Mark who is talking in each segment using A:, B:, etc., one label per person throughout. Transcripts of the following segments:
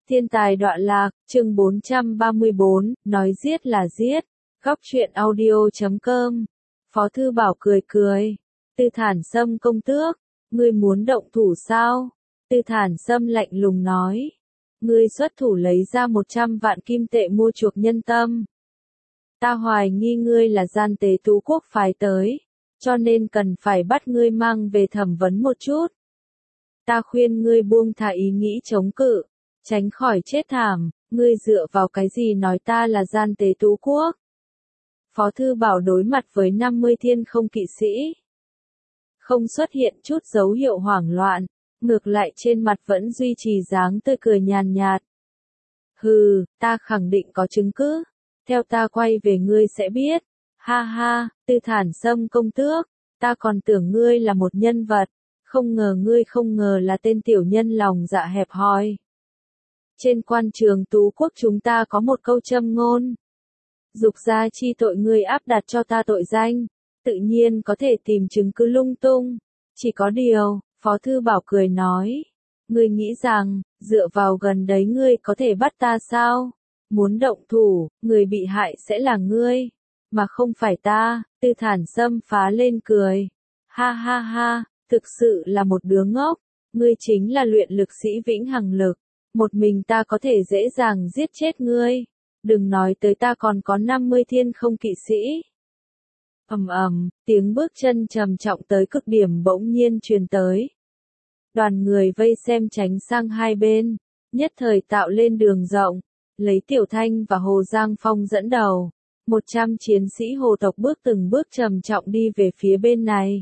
A: Thiên tài đọa lạc, chương 434, nói giết là giết. Góc truyện audio.com. Phó Thư Bảo cười cười. Tư Thản Sâm công tước, ngươi muốn động thủ sao? Tư Thản Sâm lạnh lùng nói. Ngươi xuất thủ lấy ra 100 vạn kim tệ mua chuộc nhân tâm. Ta hoài nghi ngươi là gian tế Tú Quốc phái tới, cho nên cần phải bắt ngươi mang về thẩm vấn một chút. Ta khuyên ngươi buông thả ý nghĩ chống cự, tránh khỏi chết thảm, ngươi dựa vào cái gì nói ta là gian tế Tú Quốc? Phó Thư Bảo đối mặt với 50 thiên không kỵ sĩ. Không xuất hiện chút dấu hiệu hoảng loạn, ngược lại trên mặt vẫn duy trì dáng tươi cười nhàn nhạt. Hừ, ta khẳng định có chứng cứ, theo ta quay về ngươi sẽ biết. Ha ha, Tư Thản Sâm công tước, ta còn tưởng ngươi là một nhân vật, không ngờ ngươi không ngờ là tên tiểu nhân lòng dạ hẹp hòi. Trên quan trường Tú Quốc chúng ta có một câu châm ngôn. Dục gia chi tội ngươi áp đặt cho ta tội danh, tự nhiên có thể tìm chứng cứ lung tung. Chỉ có điều, Phó Thư Bảo cười nói, ngươi nghĩ rằng, dựa vào gần đấy ngươi có thể bắt ta sao? Muốn động thủ, người bị hại sẽ là ngươi, mà không phải ta. Tư Thản Sâm phá lên cười. Ha ha ha, thực sự là một đứa ngốc, ngươi chính là luyện lực sĩ vĩnh hằng lực, một mình ta có thể dễ dàng giết chết ngươi, đừng nói tới ta còn có 50 thiên không kỵ sĩ. Tiếng bước chân trầm trọng tới cực điểm bỗng nhiên truyền tới. Đoàn người vây xem tránh sang hai bên, nhất thời tạo lên đường rộng, lấy Tiểu Thanh và Hồ Giang Phong dẫn đầu. 100 chiến sĩ hồ tộc bước từng bước trầm trọng đi về phía bên này.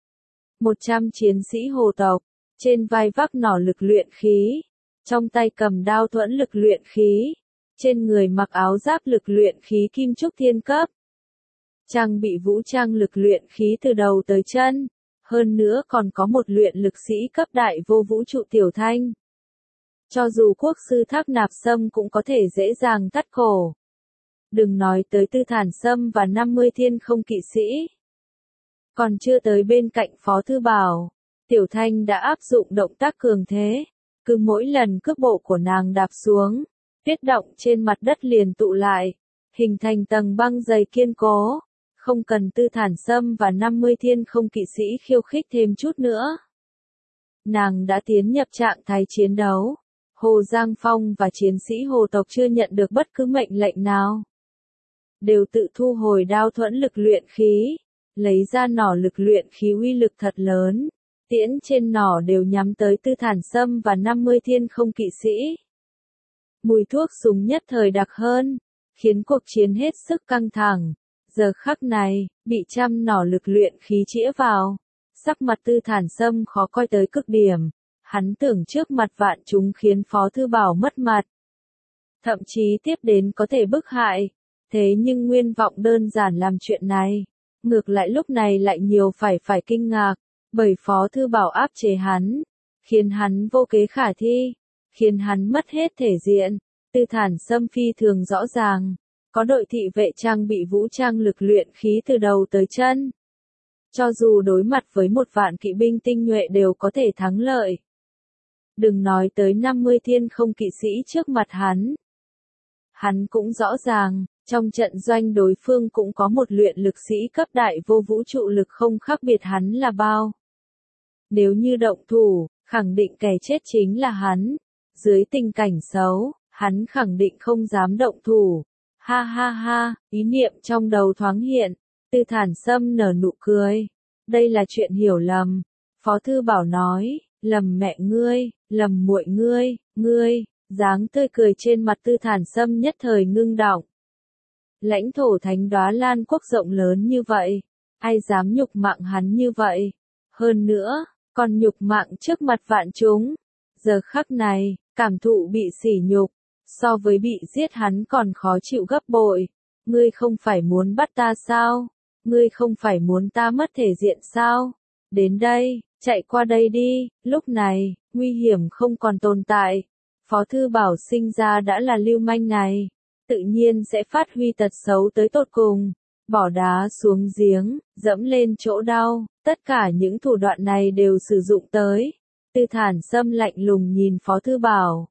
A: 100 chiến sĩ hồ tộc, trên vai vác nỏ lực luyện khí, trong tay cầm đao thuẫn lực luyện khí, trên người mặc áo giáp lực luyện khí kim trúc thiên cấp. Trang bị vũ trang lực luyện khí từ đầu tới chân, hơn nữa còn có một luyện lực sĩ cấp đại vô vũ trụ Tiểu Thanh. Cho dù quốc sư Tháp Nạp Sâm cũng có thể dễ dàng thắt cổ. Đừng nói tới Tư Thản Sâm và 50 thiên không kỵ sĩ. Còn chưa tới bên cạnh Phó Thư Bảo, Tiểu Thanh đã áp dụng động tác cường thế. Cứ mỗi lần cước bộ của nàng đạp xuống, tuyết động trên mặt đất liền tụ lại, hình thành tầng băng dày kiên cố. Không cần Tư Thản Sâm và 50 thiên không kỵ sĩ khiêu khích thêm chút nữa. Nàng đã tiến nhập trạng thái chiến đấu. Hồ Giang Phong và chiến sĩ hồ tộc chưa nhận được bất cứ mệnh lệnh nào, đều tự thu hồi đao thuẫn lực luyện khí, lấy ra nỏ lực luyện khí uy lực thật lớn, tiễn trên nỏ đều nhắm tới Tư Thản Sâm và 50 thiên không kỵ sĩ. Mùi thuốc súng nhất thời đặc hơn, khiến cuộc chiến hết sức căng thẳng. Giờ khắc này, bị trăm nỏ lực luyện khí chĩa vào, sắc mặt Tư Thản Sâm khó coi tới cực điểm. Hắn tưởng trước mặt vạn chúng khiến Phó Thư Bảo mất mặt, thậm chí tiếp đến có thể bức hại. Thế nhưng nguyên vọng đơn giản làm chuyện này, ngược lại lúc này lại nhiều phải kinh ngạc, bởi Phó Thư Bảo áp chế hắn, khiến hắn vô kế khả thi, khiến hắn mất hết thể diện. Tư Thản Sâm phi thường rõ ràng, có đội thị vệ trang bị vũ trang lực luyện khí từ đầu tới chân. Cho dù đối mặt với 1 vạn kỵ binh tinh nhuệ đều có thể thắng lợi. Đừng nói tới 50 thiên không kỵ sĩ trước mặt hắn. Hắn cũng rõ ràng, trong trận doanh đối phương cũng có một luyện lực sĩ cấp đại vô vũ trụ lực không khác biệt hắn là bao. Nếu như động thủ, khẳng định kẻ chết chính là hắn. Dưới tình cảnh xấu, hắn khẳng định không dám động thủ. Ha ha ha, ý niệm trong đầu thoáng hiện, Tư Thản Sâm nở nụ cười. Đây là chuyện hiểu lầm. Phó Thư Bảo nói, lầm mẹ ngươi, lầm muội ngươi, dáng tươi cười trên mặt Tư Thản Sâm nhất thời ngưng đọng. Lãnh thổ Thánh Đóa Lan quốc rộng lớn như vậy, ai dám nhục mạ hắn như vậy? Hơn nữa, còn nhục mạ trước mặt vạn chúng. Giờ khắc này, cảm thụ bị sỉ nhục, so với bị giết hắn còn khó chịu gấp bội. Ngươi không phải muốn bắt ta sao? Ngươi không phải muốn ta mất thể diện sao? Đến đây, chạy qua đây đi. Lúc này, nguy hiểm không còn tồn tại. Phó Thư Bảo sinh ra đã là lưu manh này, tự nhiên sẽ phát huy tật xấu tới tột cùng. Bỏ đá xuống giếng, dẫm lên chỗ đau, tất cả những thủ đoạn này đều sử dụng tới. Tư Thản Sâm lạnh lùng nhìn Phó Thư Bảo,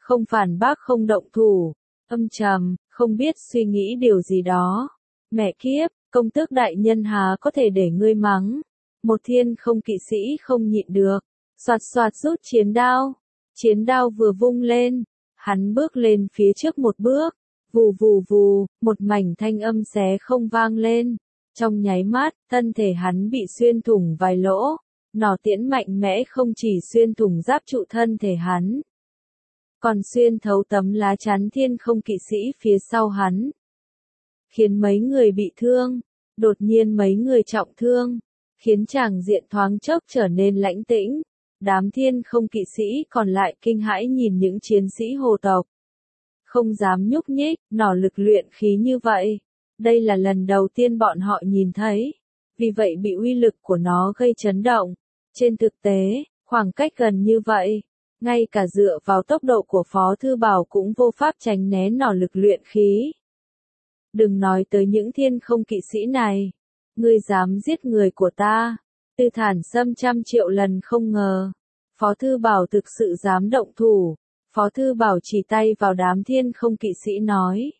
A: không phản bác không động thủ, âm trầm, không biết suy nghĩ điều gì đó. Mẹ kiếp, công tước đại nhân há có thể để ngươi mắng. Một thiên không kỵ sĩ không nhịn được, xoạt xoạt rút chiến đao vừa vung lên, hắn bước lên phía trước một bước, vù vù vù, một mảnh thanh âm xé không vang lên, trong nháy mắt, thân thể hắn bị xuyên thủng vài lỗ, nỏ tiễn mạnh mẽ không chỉ xuyên thủng giáp trụ thân thể hắn, còn xuyên thấu tấm lá chắn thiên không kỵ sĩ phía sau hắn, khiến mấy người bị thương, đột nhiên mấy người trọng thương, khiến tràng diện thoáng chốc trở nên lãnh tĩnh. Đám thiên không kỵ sĩ còn lại kinh hãi nhìn những chiến sĩ hồ tộc. Không dám nhúc nhích, nỏ lực luyện khí như vậy. Đây là lần đầu tiên bọn họ nhìn thấy. Vì vậy bị uy lực của nó gây chấn động. Trên thực tế, khoảng cách gần như vậy, ngay cả dựa vào tốc độ của Phó Thư Bảo cũng vô pháp tránh né nỏ lực luyện khí. Đừng nói tới những thiên không kỵ sĩ này. Ngươi dám giết người của ta. Tư Thản Sâm 100 triệu lần không ngờ. Phó Thư Bảo thực sự dám động thủ. Phó Thư Bảo chỉ tay vào đám thiên không kỵ sĩ nói.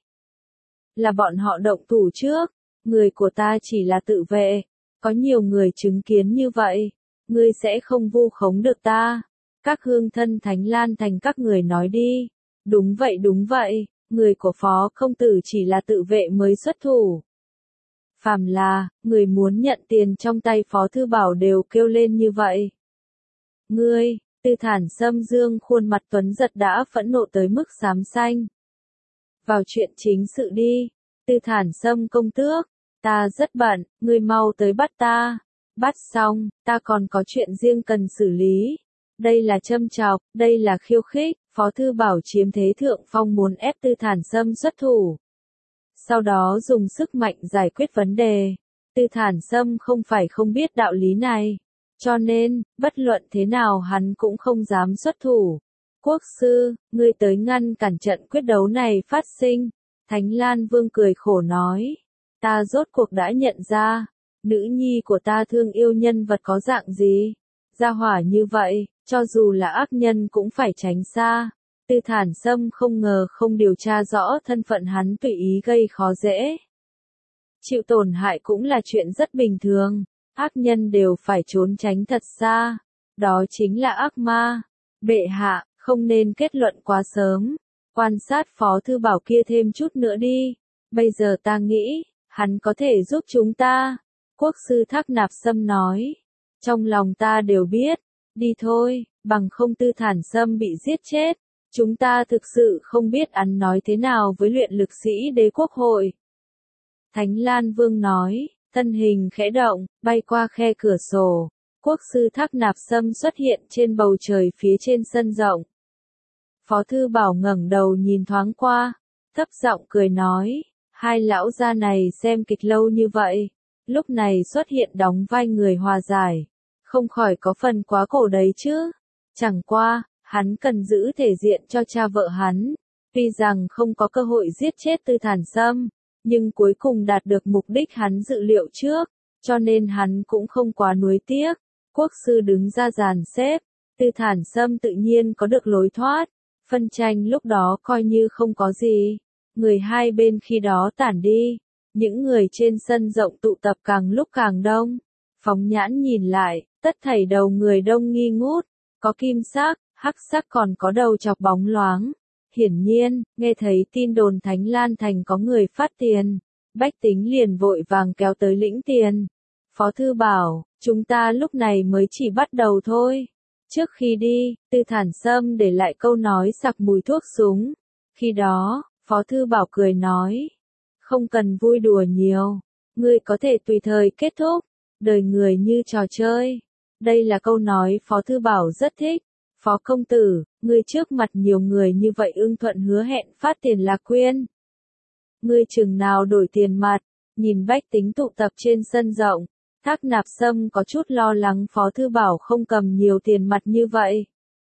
A: Là bọn họ động thủ trước. Người của ta chỉ là tự vệ. Có nhiều người chứng kiến như vậy. Ngươi sẽ không vu khống được ta. Các hương thân Thánh Lan Thành các người nói đi. Đúng vậy. Người của Phó công tử chỉ là tự vệ mới xuất thủ. Phàm là, người muốn nhận tiền trong tay Phó Thư Bảo đều kêu lên như vậy. Ngươi, Tư Thản Sâm dương khuôn mặt tuấn giật đã phẫn nộ tới mức xám xanh. Vào chuyện chính sự đi, Tư Thản Sâm công tước, ta rất bận, ngươi mau tới bắt ta. Bắt xong, ta còn có chuyện riêng cần xử lý. Đây là châm chọc, đây là khiêu khích, Phó Thư Bảo chiếm thế thượng phong muốn ép Tư Thản Sâm xuất thủ. Sau đó dùng sức mạnh giải quyết vấn đề. Tư Thản Sâm không phải không biết đạo lý này. Cho nên, bất luận thế nào hắn cũng không dám xuất thủ. Quốc sư, ngươi tới ngăn cản trận quyết đấu này phát sinh. Thánh Lan Vương cười khổ nói. Ta rốt cuộc đã nhận ra. Nữ nhi của ta thương yêu nhân vật có dạng gì. Gia hỏa như vậy, cho dù là ác nhân cũng phải tránh xa. Tư Thản Sâm không ngờ không điều tra rõ thân phận hắn tùy ý gây khó dễ. Chịu tổn hại cũng là chuyện rất bình thường, ác nhân đều phải trốn tránh thật xa, đó chính là ác ma. Bệ hạ, không nên kết luận quá sớm, quan sát Phó Thư Bảo kia thêm chút nữa đi, bây giờ ta nghĩ, hắn có thể giúp chúng ta. Quốc sư Thác Nạp Sâm nói, trong lòng ta đều biết, đi thôi, bằng không Tư Thản Sâm bị giết chết. Chúng ta thực sự không biết ăn nói thế nào với luyện lực sĩ đế quốc hội. Thánh Lan Vương nói, thân hình khẽ động, bay qua khe cửa sổ. Quốc sư Thác Nạp Sâm xuất hiện trên bầu trời phía trên sân rộng. Phó Thư Bảo ngẩng đầu nhìn thoáng qua, thấp giọng cười nói, hai lão gia này xem kịch lâu như vậy, lúc này xuất hiện đóng vai người hòa giải, không khỏi có phần quá cổ đấy chứ. Chẳng qua, hắn cần giữ thể diện cho cha vợ hắn, tuy rằng không có cơ hội giết chết Tư Thản Sâm, nhưng cuối cùng đạt được mục đích hắn dự liệu trước, cho nên hắn cũng không quá nuối tiếc. Quốc sư đứng ra dàn xếp, Tư Thản Sâm tự nhiên có được lối thoát, phân tranh lúc đó coi như không có gì. Người hai bên khi đó tản đi, những người trên sân rộng tụ tập càng lúc càng đông. Phóng nhãn nhìn lại, tất thảy đầu người đông nghi ngút, có kim sắc, hắc sắc còn có đầu chọc bóng loáng. Hiển nhiên, nghe thấy tin đồn Thánh Lan Thành có người phát tiền, bách tính liền vội vàng kéo tới lĩnh tiền. Phó Thư Bảo, chúng ta lúc này mới chỉ bắt đầu thôi. Trước khi đi, Tư Thản Sâm để lại câu nói sặc mùi thuốc súng. Khi đó, Phó Thư Bảo cười nói, không cần vui đùa nhiều, ngươi có thể tùy thời kết thúc, đời người như trò chơi. Đây là câu nói Phó Thư Bảo rất thích. Phó công tử, ngươi trước mặt nhiều người như vậy ưng thuận hứa hẹn phát tiền là quyên. Ngươi chừng nào đổi tiền mặt, nhìn bách tính tụ tập trên sân rộng, Thác Nạp Sâm có chút lo lắng Phó Thư Bảo không cầm nhiều tiền mặt như vậy.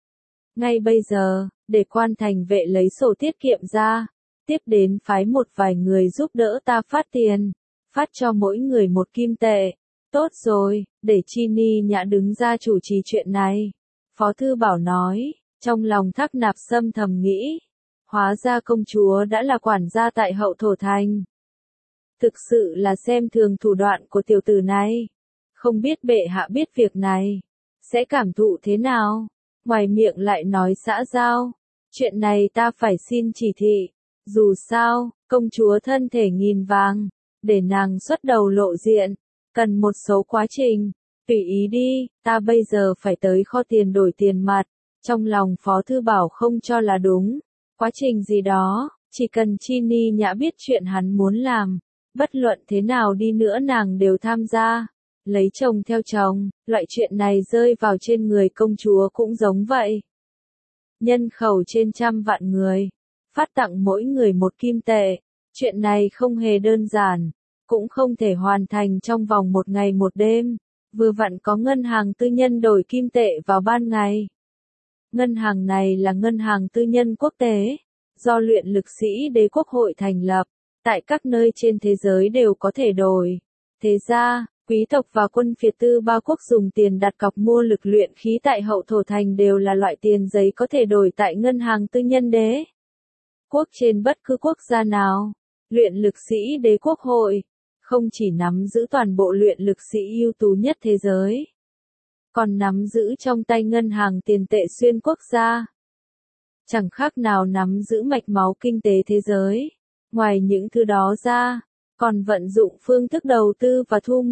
A: Ngay bây giờ, để quan thành vệ lấy sổ tiết kiệm ra, tiếp đến phái một vài người giúp đỡ ta phát tiền, phát cho mỗi người 1 kim tệ. Tốt rồi, để Chi Ni Nhã đứng ra chủ trì chuyện này. Phó Thư Bảo nói, Trong lòng Thác Nạp Sâm thầm nghĩ, hóa ra công chúa đã là quản gia tại Hậu Thổ Thành. Thực sự là xem thường thủ đoạn của tiểu tử này. Không biết bệ hạ biết việc này, sẽ cảm thụ thế nào? Ngoài miệng lại nói xã giao. Chuyện này ta phải xin chỉ thị. Dù sao, công chúa thân thể nghìn vàng, để nàng xuất đầu lộ diện, cần một số quá trình. Tùy ý đi, ta bây giờ phải tới kho tiền đổi tiền mặt. Trong lòng Phó Thư Bảo không cho là đúng. Quá trình gì đó, chỉ cần Chi Ni Nhã biết chuyện hắn muốn làm, bất luận thế nào đi nữa nàng đều tham gia. Lấy chồng theo chồng, loại chuyện này rơi vào trên người công chúa cũng giống vậy. Nhân khẩu trên 100 vạn người, phát tặng mỗi người 1 kim tệ. Chuyện này không hề đơn giản, cũng không thể hoàn thành trong vòng 1 ngày 1 đêm. Vừa vặn có ngân hàng tư nhân đổi kim tệ vào ban ngày. Ngân hàng này là ngân hàng tư nhân quốc tế, do luyện lực sĩ đế quốc hội thành lập, tại các nơi trên thế giới đều có thể đổi. Thế ra, quý tộc và quân phiệt tư ba quốc dùng tiền đặt cọc mua lực luyện khí tại Hậu Thổ Thành đều là loại tiền giấy có thể đổi tại ngân hàng tư nhân đế quốc trên bất cứ quốc gia nào. Luyện lực sĩ đế quốc hội không chỉ nắm giữ toàn bộ luyện lực sĩ ưu tú nhất thế giới, còn nắm giữ trong tay ngân hàng tiền tệ xuyên quốc gia. Chẳng khác nào nắm giữ mạch máu kinh tế thế giới. Ngoài những thứ đó ra, còn vận dụng phương thức đầu tư và thu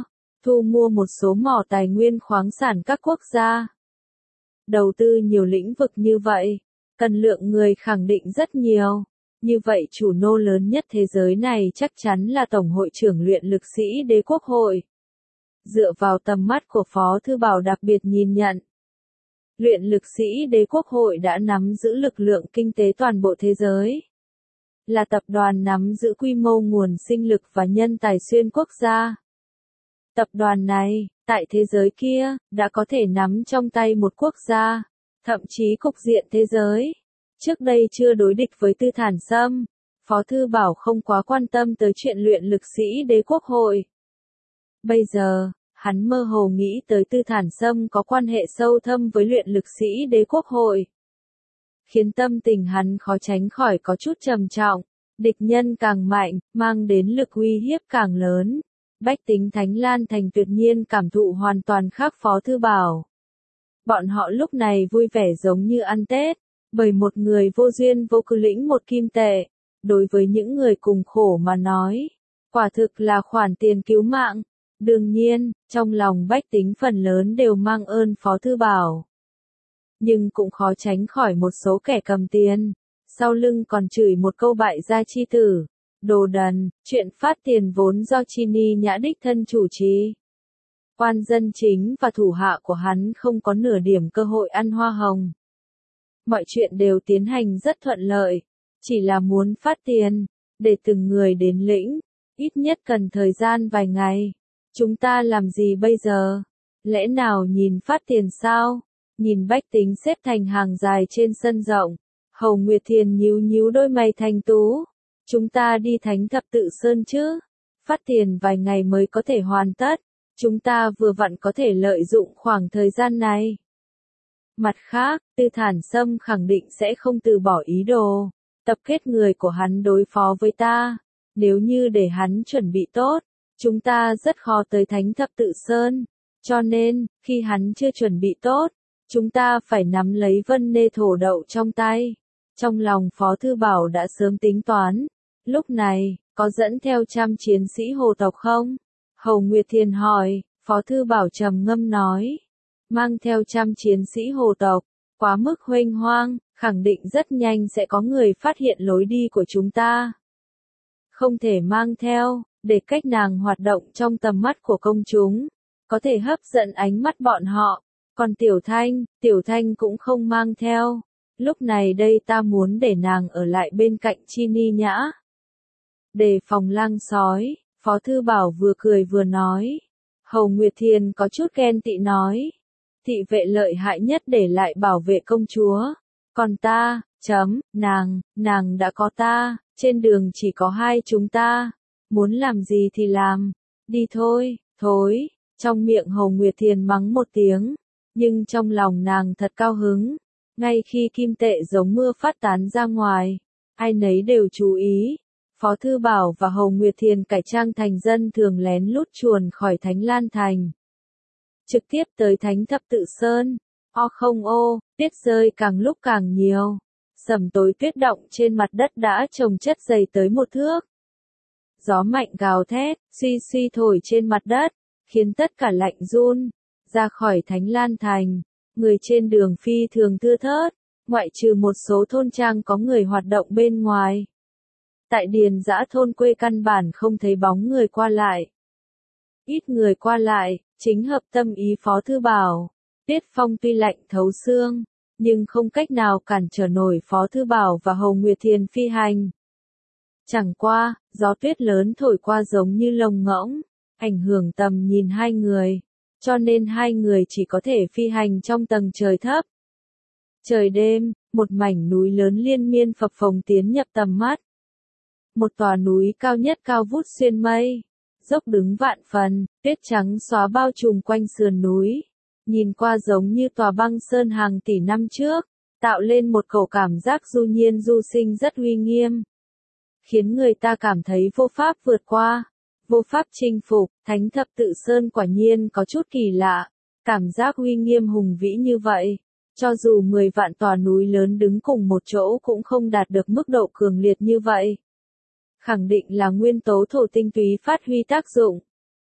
A: mua một số mỏ tài nguyên khoáng sản các quốc gia. Đầu tư nhiều lĩnh vực như vậy, cần lượng người khẳng định rất nhiều. Như vậy chủ nô lớn nhất thế giới này chắc chắn là Tổng hội trưởng luyện lực sĩ đế quốc hội. Dựa vào tầm mắt của Phó Thư Bảo đặc biệt nhìn nhận, luyện lực sĩ đế quốc hội đã nắm giữ lực lượng kinh tế toàn bộ thế giới. Là tập đoàn nắm giữ quy mô nguồn sinh lực và nhân tài xuyên quốc gia. Tập đoàn này, tại thế giới kia, đã có thể nắm trong tay một quốc gia, thậm chí cục diện thế giới. Trước đây chưa đối địch với Tư Thản Sâm, Phó Thư Bảo không quá quan tâm tới chuyện luyện lực sĩ đế quốc hội. Bây giờ, hắn mơ hồ nghĩ tới Tư Thản Sâm có quan hệ sâu thâm với luyện lực sĩ đế quốc hội, khiến tâm tình hắn khó tránh khỏi có chút trầm trọng. Địch nhân càng mạnh, mang đến lực uy hiếp càng lớn. Bách tính Thánh Lan Thành tuyệt nhiên cảm thụ hoàn toàn khác Phó Thư Bảo. Bọn họ lúc này vui vẻ giống như ăn Tết, bởi một người vô duyên vô cớ lĩnh 1 kim tệ. Đối với những người cùng khổ mà nói, quả thực là khoản tiền cứu mạng. Đương nhiên, trong lòng bách tính phần lớn đều mang ơn Phó Thư Bảo. Nhưng cũng khó tránh khỏi một số kẻ cầm tiền, sau lưng còn chửi một câu bại gia chi tử, đồ đần. Chuyện phát tiền vốn do Chi Ni Nhã đích thân chủ trì. Quan dân chính và thủ hạ của hắn không có nửa điểm cơ hội ăn hoa hồng. Mọi chuyện đều tiến hành rất thuận lợi, chỉ là muốn phát tiền, để từng người đến lĩnh, ít nhất cần thời gian vài ngày. Chúng ta làm gì bây giờ? Lẽ nào nhìn phát tiền sao? Nhìn bách tính xếp thành hàng dài trên sân rộng. Hầu Nguyệt Thiền nhíu nhíu đôi mày thanh tú. Chúng ta đi Thánh Thập Tự Sơn chứ? Phát tiền vài ngày mới có thể hoàn tất. Chúng ta vừa vặn có thể lợi dụng khoảng thời gian này. Mặt khác, Tư Thản Sâm khẳng định sẽ không từ bỏ ý đồ tập kết người của hắn đối phó với ta. Nếu như để hắn chuẩn bị tốt, chúng ta rất khó tới Thánh Thập Tự Sơn. Cho nên, khi hắn chưa chuẩn bị tốt, chúng ta phải nắm lấy Vân Nê thổ đậu trong tay. Trong lòng Phó Thư Bảo đã sớm tính toán. Lúc này, có dẫn theo 100 chiến sĩ hồ tộc không? Hầu Nguyệt Thiền hỏi. Phó Thư Bảo trầm ngâm nói. Mang theo 100 chiến sĩ hồ tộc, quá mức huênh hoang, khẳng định rất nhanh sẽ có người phát hiện lối đi của chúng ta. Không thể mang theo, để cách nàng hoạt động trong tầm mắt của công chúng, có thể hấp dẫn ánh mắt bọn họ. Còn Tiểu Thanh cũng không mang theo. Lúc này đây ta muốn để nàng ở lại bên cạnh Chi Ni Nhã. Đề phòng lang sói, Phó Thư Bảo vừa cười vừa nói. Hầu Nguyệt Thiền có chút ghen tị nói. Thị vệ lợi hại nhất để lại bảo vệ công chúa. Còn ta, nàng đã có ta, trên đường chỉ có hai chúng ta. Muốn làm gì thì làm. Đi thôi, thối. Trong miệng Hầu Nguyệt Thiền mắng một tiếng. Nhưng trong lòng nàng thật cao hứng. Ngay khi kim tệ giống mưa phát tán ra ngoài, ai nấy đều chú ý. Phó Thư Bảo và Hầu Nguyệt Thiền cải trang thành dân thường lén lút chuồn khỏi Thánh Lan Thành. Trực tiếp tới Thánh Thập Tự Sơn. Tuyết rơi càng lúc càng nhiều. Sầm tối tuyết động trên mặt đất đã chồng chất dày tới 1 thước. Gió mạnh gào thét, suy suy thổi trên mặt đất, khiến tất cả lạnh run. Ra khỏi Thánh Lan Thành, người trên đường phi thường thưa thớt, ngoại trừ một số thôn trang có người hoạt động bên ngoài. Tại điền dã thôn quê căn bản không thấy bóng người qua lại. Ít người qua lại, chính hợp tâm ý Phó Thư Bảo. Tuyết phong tuy lạnh thấu xương, nhưng không cách nào cản trở nổi Phó Thư Bảo và Hầu Nguyệt Thiền phi hành. Chẳng qua, gió tuyết lớn thổi qua giống như lồng ngỗng, ảnh hưởng tầm nhìn hai người, cho nên hai người chỉ có thể phi hành trong tầng trời thấp. Trời đêm, một mảnh núi lớn liên miên phập phồng tiến nhập tầm mắt. Một tòa núi cao nhất cao vút xuyên mây, dốc đứng vạn phần, tuyết trắng xóa bao trùm quanh sườn núi, nhìn qua giống như tòa băng sơn hàng tỷ năm trước, tạo lên một cổ cảm giác du nhiên du sinh rất uy nghiêm, khiến người ta cảm thấy vô pháp vượt qua, vô pháp chinh phục. Thánh Thập Tự Sơn quả nhiên có chút kỳ lạ, cảm giác uy nghiêm hùng vĩ như vậy, cho dù 10 vạn tòa núi lớn đứng cùng một chỗ cũng không đạt được mức độ cường liệt như vậy. Khẳng định là nguyên tố thổ tinh túy phát huy tác dụng.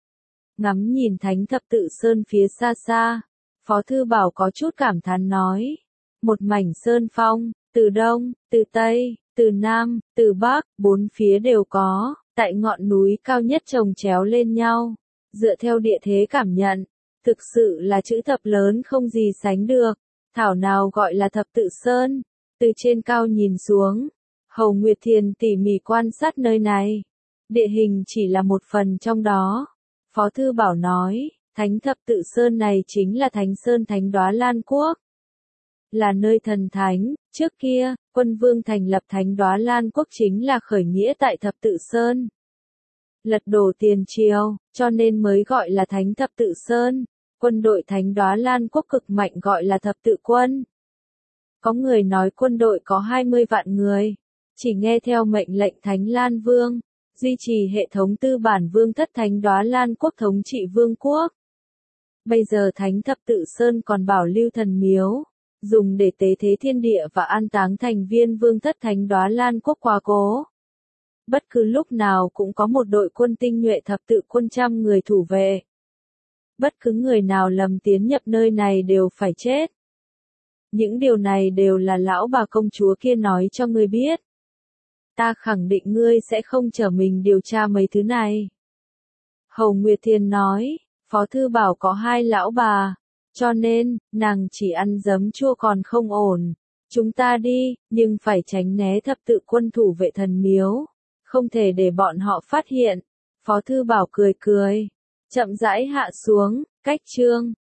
A: Ngắm nhìn Thánh Thập Tự Sơn phía xa xa, Phó Thư Bảo có chút cảm thán nói. Một mảnh sơn phong, từ đông, từ tây, từ nam, từ bắc, 4 phía đều có, tại ngọn núi cao nhất chồng chéo lên nhau. Dựa theo địa thế cảm nhận, thực sự là chữ thập lớn không gì sánh được. Thảo nào gọi là Thập Tự Sơn. Từ trên cao nhìn xuống, Hầu Nguyệt Thiền tỉ mỉ quan sát nơi này. Địa hình chỉ là một phần trong đó. Phó Thư Bảo nói, Thánh Thập Tự Sơn này chính là Thánh Sơn Thánh Đóa Lan Quốc. Là nơi thần thánh, trước kia, quân vương thành lập Thánh Đóa Lan Quốc chính là khởi nghĩa tại Thập Tự Sơn. Lật đổ tiền triều, cho nên mới gọi là Thánh Thập Tự Sơn. Quân đội Thánh Đóa Lan Quốc cực mạnh gọi là Thập Tự Quân. Có người nói quân đội có 20 vạn người, chỉ nghe theo mệnh lệnh Thánh Lan Vương, duy trì hệ thống tư bản vương thất Thánh Đóa Lan Quốc thống trị vương quốc. Bây giờ Thánh Thập Tự Sơn còn bảo lưu thần miếu, dùng để tế thế thiên địa và an táng thành viên vương thất Thánh Đóa Lan Quốc quá cố. Bất cứ lúc nào cũng có một đội quân tinh nhuệ thập tự quân 100 người thủ vệ. Bất cứ người nào lầm tiến nhập nơi này đều phải chết. Những điều này đều là lão bà công chúa kia nói cho ngươi biết. Ta khẳng định ngươi sẽ không trở mình điều tra mấy thứ này. Hầu Nguyệt Thiền nói, Phó Thư Bảo có 2 lão bà, cho nên, nàng chỉ ăn giấm chua còn không ổn. Chúng ta đi, nhưng phải tránh né thập tự quân thủ vệ thần miếu, không thể để bọn họ phát hiện. Phó Thư Bảo cười cười, chậm rãi hạ xuống, cách chương.